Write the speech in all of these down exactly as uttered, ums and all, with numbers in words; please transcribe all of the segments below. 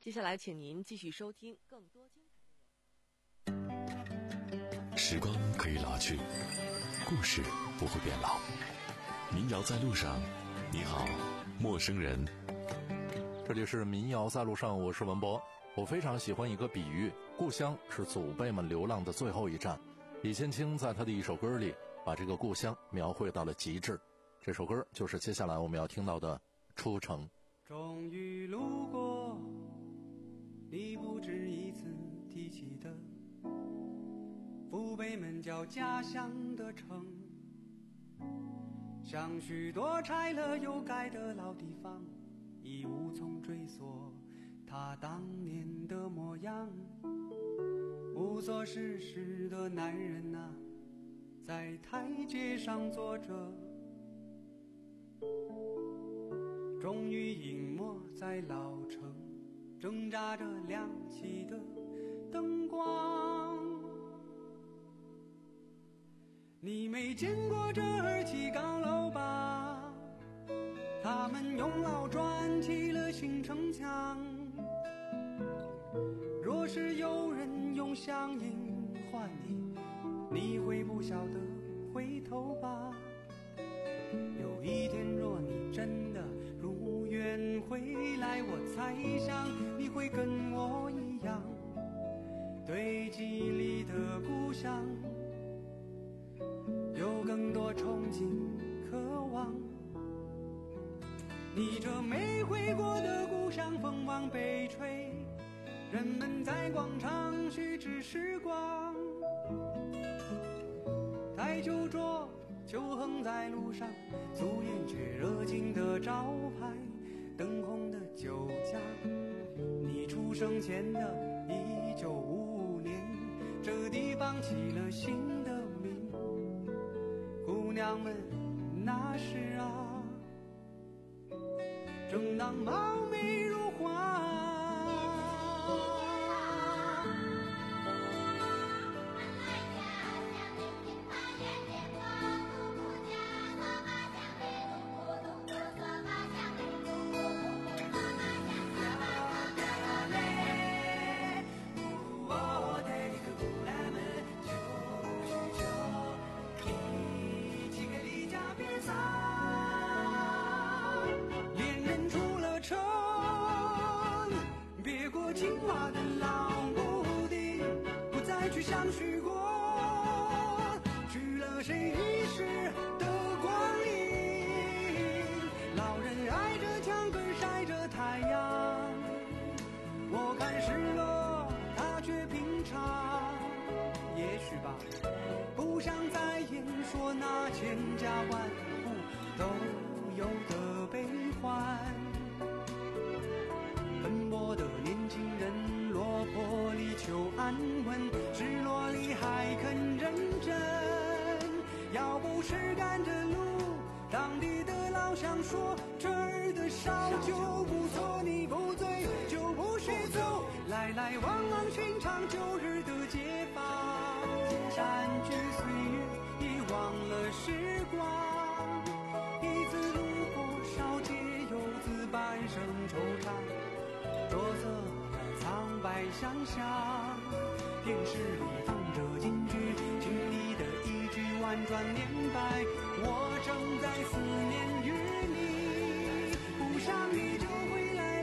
接下来请您继续收听更多精彩内容。 时光可以老去，故事不会变老。民谣在路上，你好，陌生人。 这里是民谣在路上，我是文博。我非常喜欢一个比喻，故乡是祖辈们流浪的最后一站。李建清在他的一首歌里把这个故乡描绘到了极致。这首歌就是接下来我们要听到的《出城》。 终于路过你不止一次提起的父辈们叫家乡的城，像许多拆了又盖的老地方，已无从追溯他当年的模样。无所事事的男人啊，在台阶上坐着，终于隐没在老城挣扎着亮起的灯光。你没见过这儿起高楼吧，他们用老砖砌了新城墙。若是有人用乡音唤你，你会不晓得回头吧。有一天若你真的如愿回来，我猜想你会跟我一样，对记忆里的故乡有更多憧憬渴望。你这没回过的故乡风往北吹，人们在广场虚掷时光，台酒桌就横在路上，素颜却热情的招牌，灯红的酒家。你出生前的一九五五年，这地方起了新的名，姑娘们那时啊，正当貌美如花。相许过，去了谁遗失的光阴。老人挨着墙根晒着太阳，我看失落，他却平常。也许吧，不想再言说那千家万户都有的悲欢。奔波的年轻人，落魄里求安稳，失落里还肯认真。要不是赶着路，当地的老乡说这儿的烧酒不错，你不醉就不许走。来来往往寻常旧日的街坊，山居岁月遗忘了时光。一次路过烧街游子，半生惆怅，着色的苍白想象。电视里放着京剧，情里的一句婉转念白，我正在思念于你。不想你就回来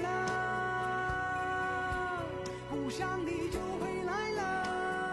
了，不想你就回来了。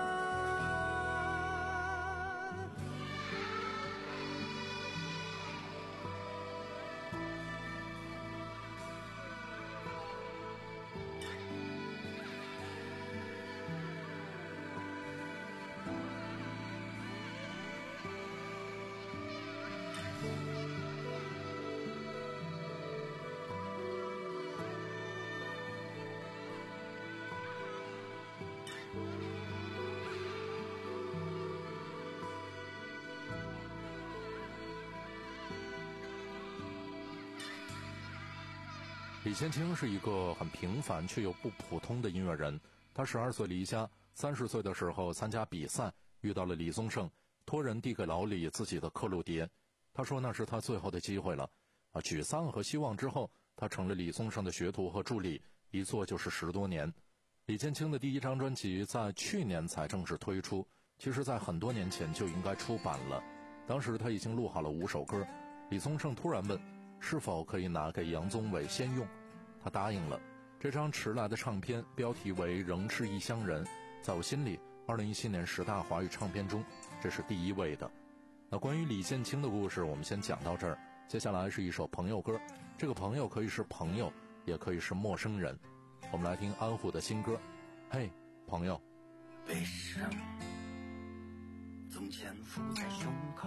李建清是一个很平凡却又不普通的音乐人。他十二岁离家，三十岁的时候参加比赛，遇到了李宗盛，托人递给老李自己的刻录碟。他说那是他最后的机会了啊！沮丧和希望之后，他成了李宗盛的学徒和助理， 一做就是十多年。李建清的第一张专辑在去年才正式推出，其实在很多年前就应该出版了。当时他已经录好了五首歌，李宗盛突然问是否可以拿给杨宗纬先用，他答应了。这张迟来的唱片标题为《仍是异乡人》，在我心里二零一七年十大华语唱片中这是第一位的。那关于李建清的故事我们先讲到这儿，接下来是一首朋友歌，这个朋友可以是朋友，也可以是陌生人。我们来听安虎的新歌，嘿，朋友。 悲伤总潜伏在胸口，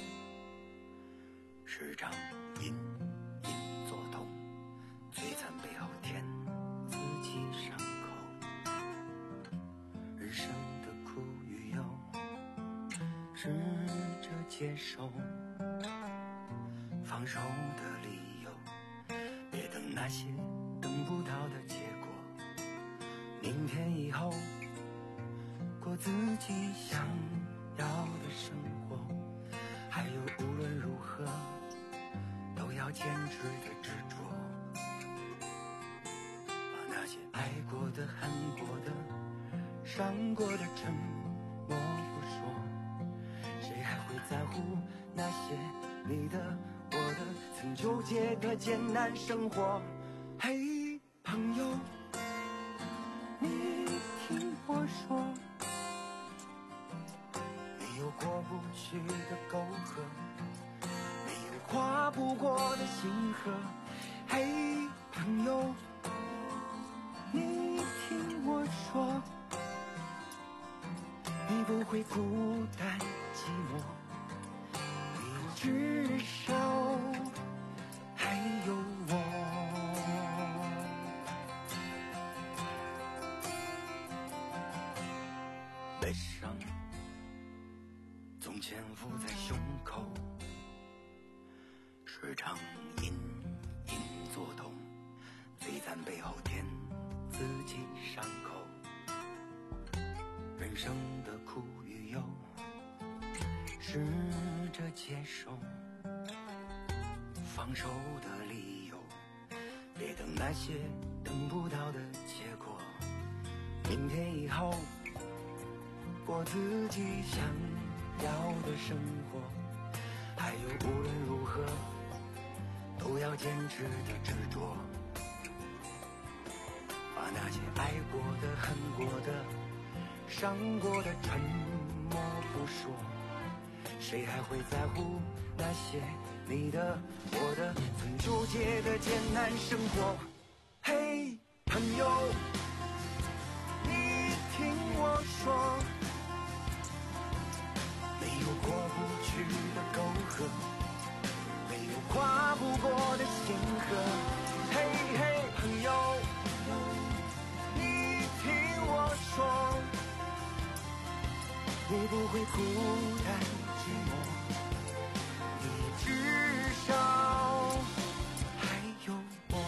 时常隐隐作痛，摧残背后填自己伤口。人生的苦与忧，试着接受，放手的理由，别等那些等不到的结果。明天以后过自己想要的生活，还有无论如何都要坚持的执着。把那些爱过的、恨过的、伤过的沉默不说，谁还会在乎那些你的我的曾纠结的艰难生活。嘿，朋友，你听我说，没有过不去的沟壑，没有跨不过的心河。嘿，朋友，你听我说，你不会孤单寂寞，你至少还有我。悲伤总潜伏在胸口，时常隐隐作痛，摧残背后填自己伤口。人生的苦与忧，试着接受，放手的理由，别等那些等不到的结果。明天以后过自己想要的生活，还有无论如何都要坚持的执着。把那些爱过的、恨过的、伤过的沉默不说，谁还会在乎那些你的我的曾纠结的艰难生活。嘿，朋友，你听我说，没有过不去的沟壑，没有跨不过的心河。嘿嘿，朋友，你听我说，你不会孤单寂寞，你至少还有我。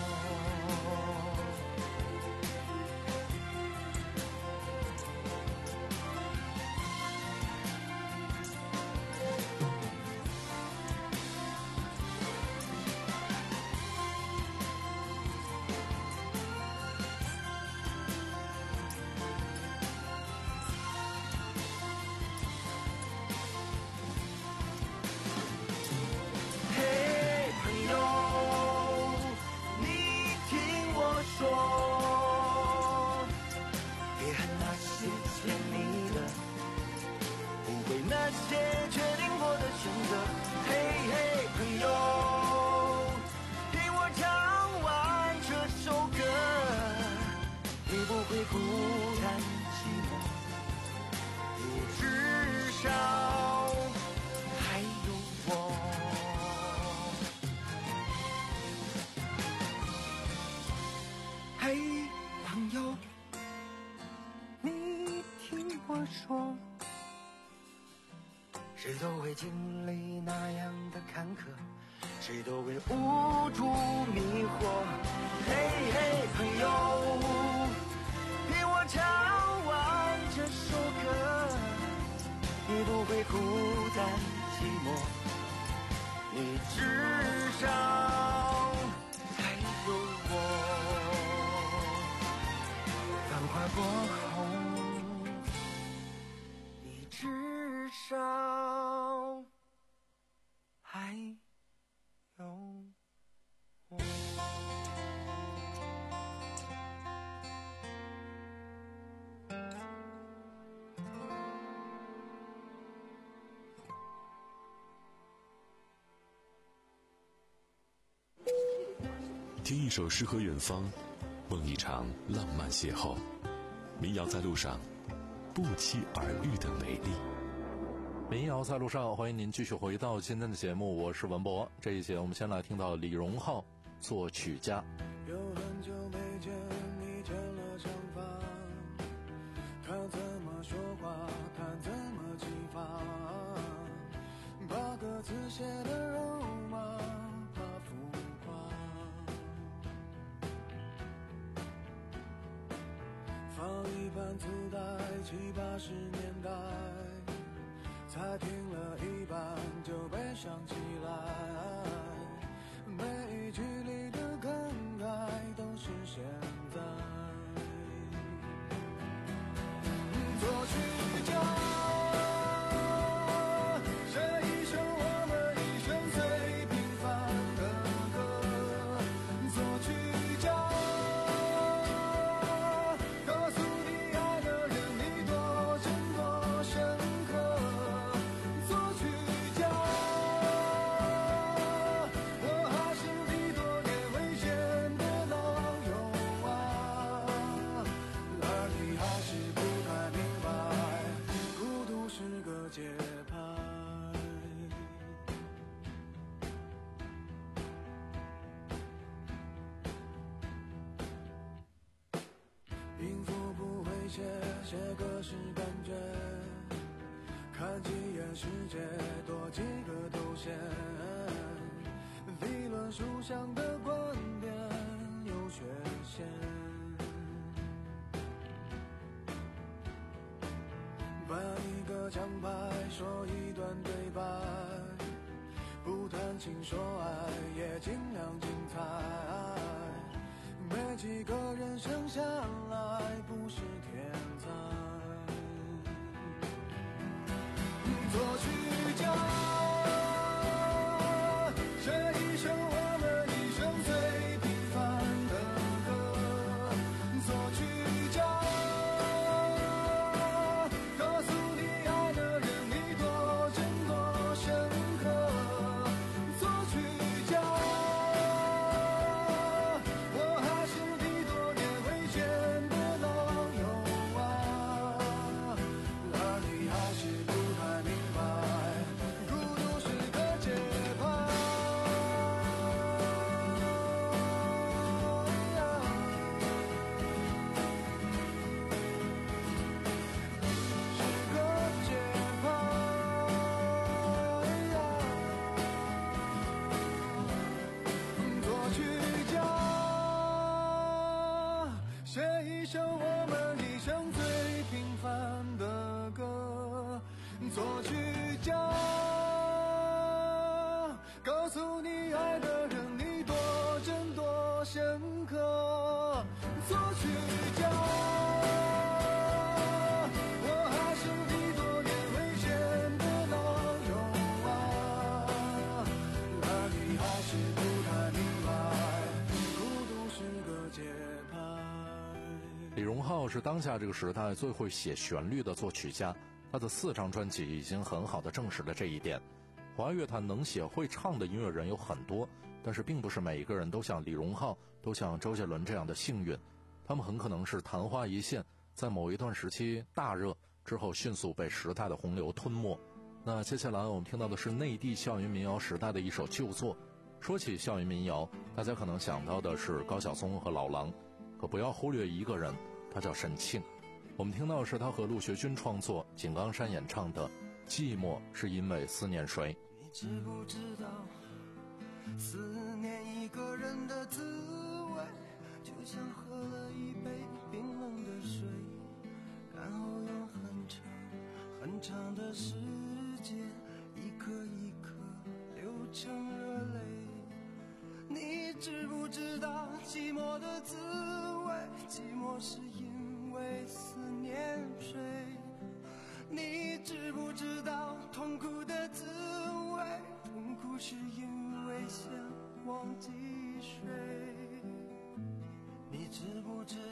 别恨那些欠你的，不为那些决定过的选择。嘿嘿，朋友，听我唱完这首歌，你不会孤单寂寞，你至少还有我。嘿，朋友，你听我说，谁都会经历那样的坎坷，谁都会无助迷惑。嘿嘿，朋友，听我唱完这首歌，你不会孤单寂寞，你至少还有我。 繁华过后，你至少还有我。 听一首诗和远方，梦一场浪漫邂逅。民谣在路上，不期而遇的美丽。 民谣在路上，欢迎您继续回到今天的节目，我是文博。这一节我们先来听到李荣浩作曲家。 有很久没见你见了想法，他怎么说话，他怎么激发，把歌词写的肉麻，怕浮夸，放一盘磁带，七八十年代，才听了一半就被想起来，每一句里的感慨都是现在。作曲家写一首我们一生最平凡的歌，作曲家告诉你爱的人你多真多深刻，作曲家我还是你多年未见的老友啊，而你还是不太明白孤独是个节拍。音符不会写，写歌是感觉，看几眼世界多几个头衔，理论书上的观点有缺陷，搬一个奖牌说一段对白，不谈情说爱也尽量精彩，没几个人生下来不是天才。作曲家写一首我们一生最平凡的歌，作曲家告诉你爱的人你多真多深刻，作曲家我还是你多年未见的老友啊，而你还是不太明白孤独是个节拍。是个节拍，作曲家写一首我们一生最平凡的歌，作曲家告诉你爱的人你多真多深刻，作曲家我还是你多年未见的老友啊，而你还是不太明白孤独是个节拍。 李荣浩是当下这个时代最会写旋律的作曲家，他的四张专辑已经很好的证实了这一点。华乐坛能写会唱的音乐人有很多，但是并不是每一个人都像李荣浩，都像周杰伦这样的幸运，他们很可能是昙花一现，在某一段时期大热之后迅速被时代的洪流吞没。那接下来我们听到的是内地校园民谣时代的一首旧作。说起校园民谣，大家可能想到的是高晓松和老狼，可不要忽略一个人，他叫沈庆。我们听到的是他和陆学军创作，井冈山演唱的《寂寞是因为思念谁》。 你知不知道，思念一个人的滋味，就像喝了一杯冰冷的水，然后用很长很长的时间，一颗一颗流成热泪。你知不知道寂寞的滋味？寂寞是因为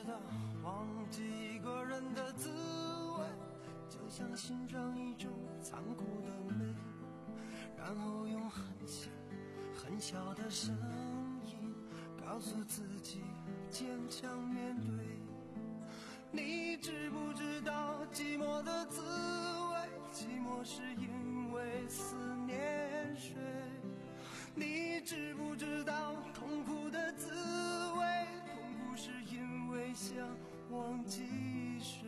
道忘记一个人的滋味，就像欣赏一种残酷的美，然后用很小很小的声音告诉自己坚强面对。你知不知道寂寞的滋味？寂寞是因为思念谁？你知不知道痛苦的滋味？痛苦是因为想忘记谁？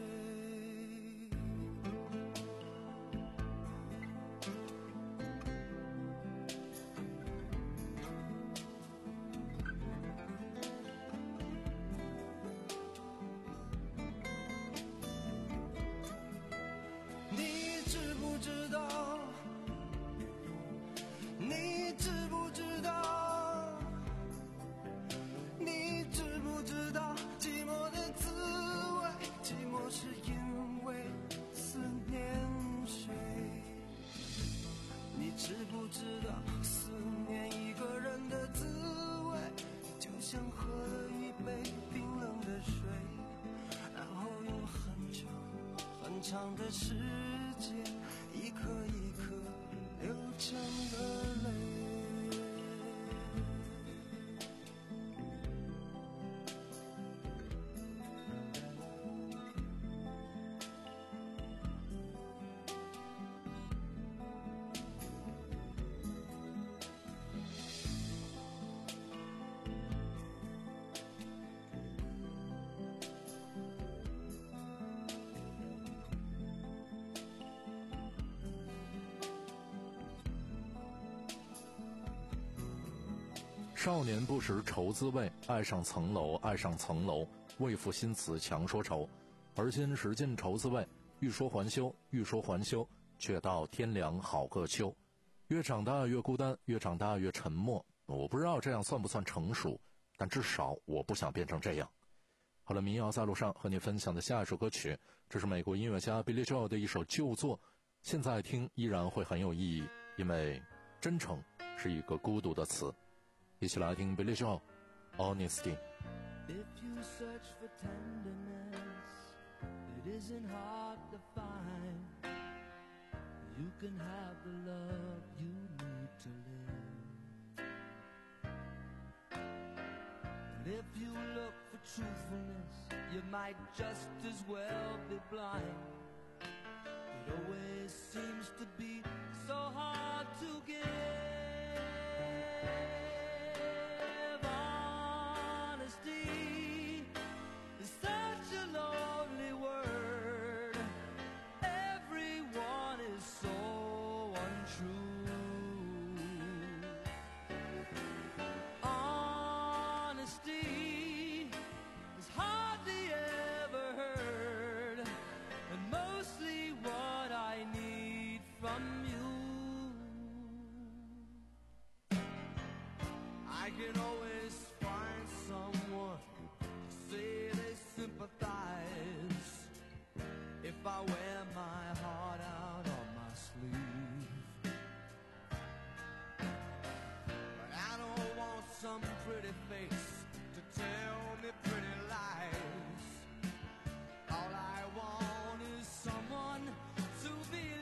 你知不知道？你知不知道？你知不知道寂寞的滋味？寂寞是因为思念谁？你知不知道思念一个人的滋味，就像喝了一杯冰冷的水，然后用很长很长的时间一颗一颗流成了泪。 少年不识愁滋味，爱上层楼，爱上层楼，为赋新词强说愁。而今识尽愁滋味，欲说还休，欲说还休，却道天凉好个秋。越长大越孤单，越长大越沉默。我不知道这样算不算成熟，但至少我不想变成这样。好了，民谣在路上和你分享的下一首歌曲，这是美国音乐家 Billy Joel 的一首旧作，现在听依然会很有意义，因为真诚是一个孤独的词。一起来听 Billy Joel Honesty。 If you search for tenderness, it isn't hard to find. You can have the love you need to live. And if you look for truthfulness, you might just as well be blind. It always seems to be so hard to give. I can always find someone to say they sympathize if I wear my heart out on my sleeve. But I don't want some pretty face to tell me pretty lies. All I want is someone to believe.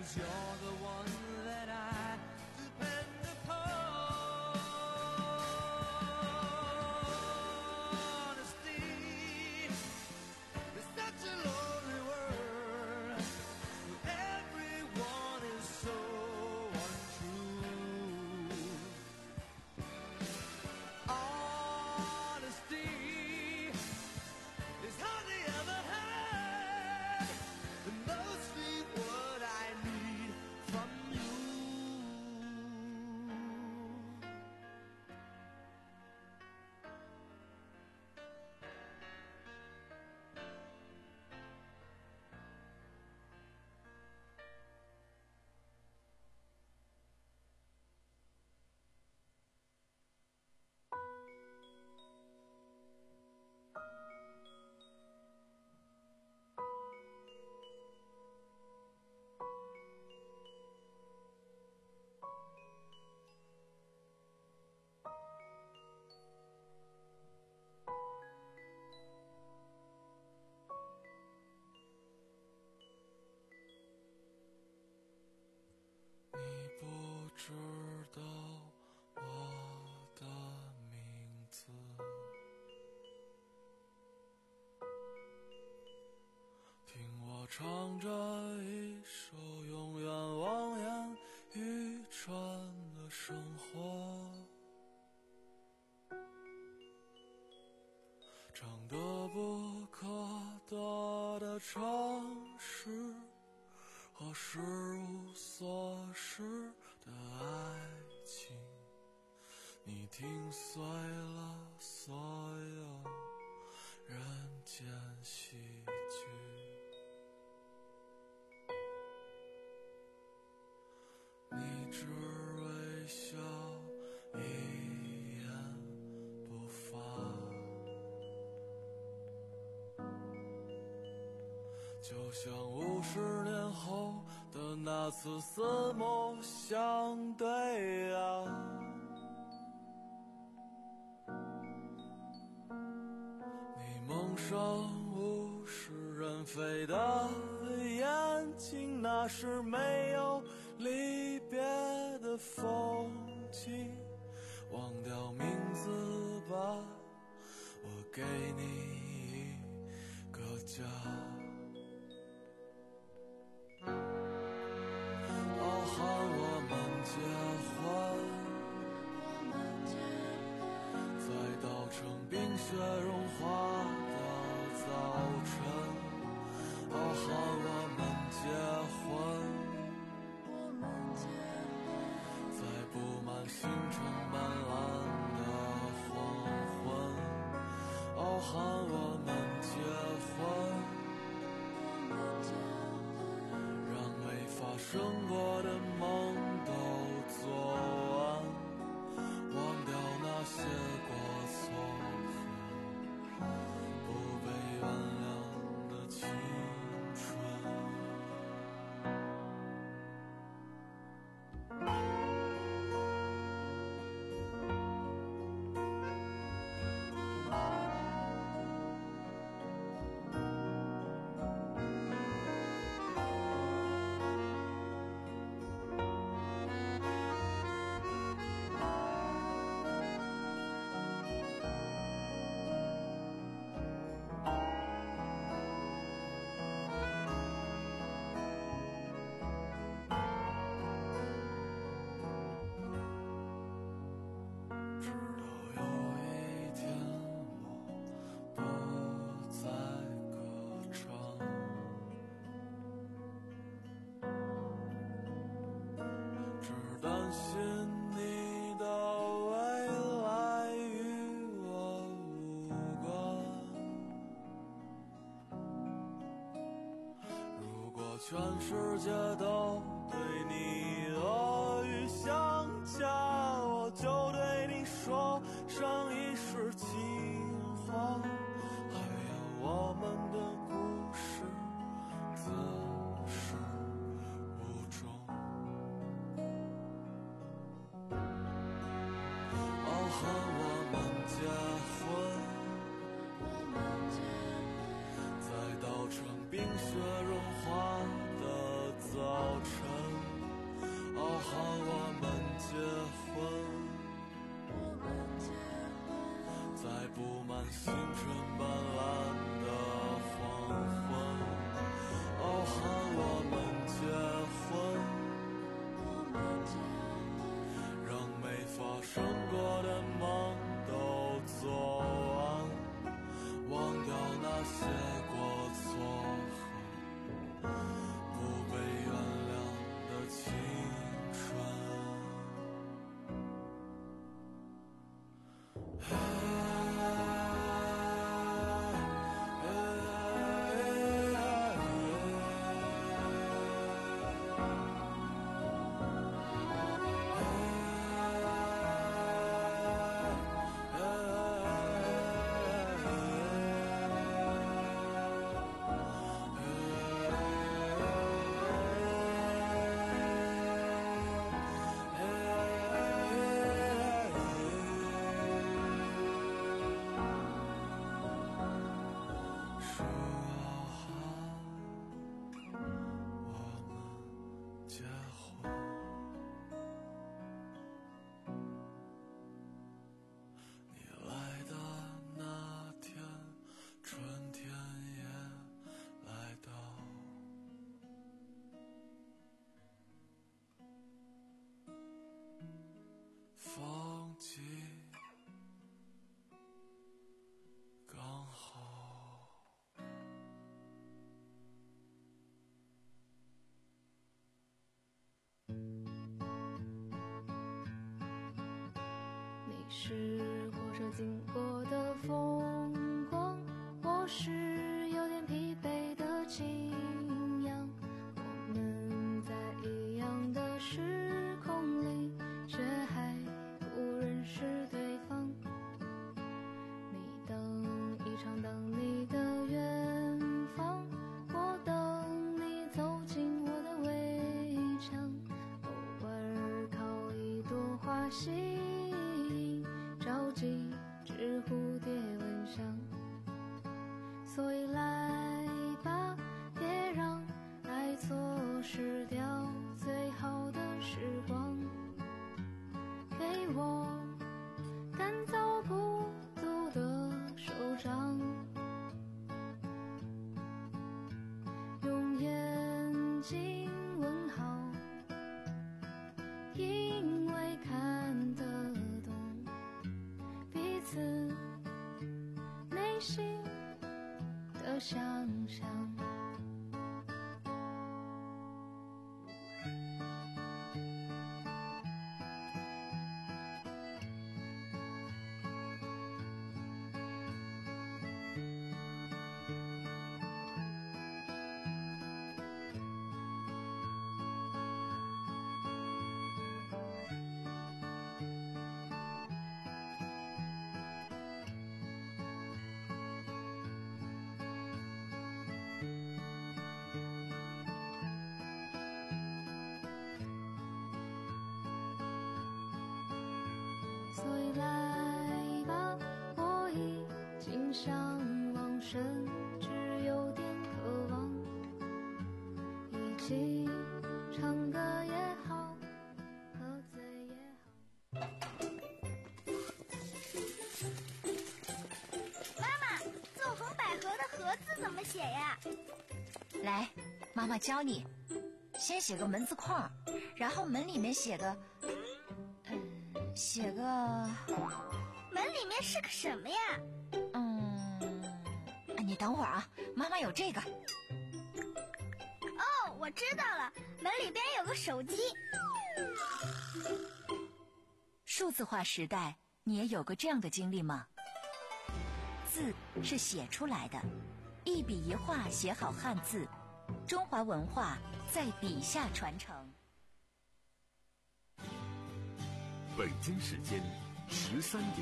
'cause you're the one that I depend upon. Honesty is such a lonely world, where everyone is so untrue. Honesty is hardly ever had, and mostly what I need from you.你不知道我的名字，听我唱着一首永远望眼欲穿的生活，长得不可得的城市和时无所事的爱情，你听碎了所有人间喜剧。你只微笑一言不发，就像五十年后的那次四目相对啊，你蒙上物是人非的眼睛，那是没有离别的风景，忘掉名字吧，我给你一个家。哦，喊我们结婚，在稻城冰雪融化的早晨。哦，喊我们结婚，在布满星辰斑斓的黄昏。哦，喊我们结婚，让没发生过的梦都做完，忘掉那些过错和不被原谅的青春。直到有一天我不再歌唱，只担心你的未来与我无关。如果全世界都对你恶语相加，我就对你说声一世情话，还有我们的故事自始无终。哦，喊我们结婚，在稻城冰雪融化的早晨。 布满星辰斑斓的黄昏。哦，喊我们结婚。让没发生过的梦都做完，忘掉那些过错和不被原谅的青春。放弃刚好。 你是火车经过的风光，我是有点疲惫的景仰。我们在一样的时空里，却还不认识对方。你等一场等你的远方，我等你走进我的围墙。偶尔靠一朵花吸引，着急只蝴蝶闻香。所以来吧，别让爱错失掉最好的时光，给我干燥不足的手掌，用眼睛问好，因为看得懂彼此内心的想象。所以来吧，我已经向往，甚至有点渴望，一起唱歌也好，喝醉也好。 妈妈，纵横捭阖的阖字怎么写呀？ 来，妈妈教你。先写个门字框，然后门里面写个嗯写个门里面是个什么呀？ 嗯你等会儿啊，妈妈有这个。 哦，我知道了，门里边有个手机。 数字化时代，你也有个这样的经历吗？字是写出来的，一笔一画写好汉字，中华文化在笔下传承。 北京时间十三点。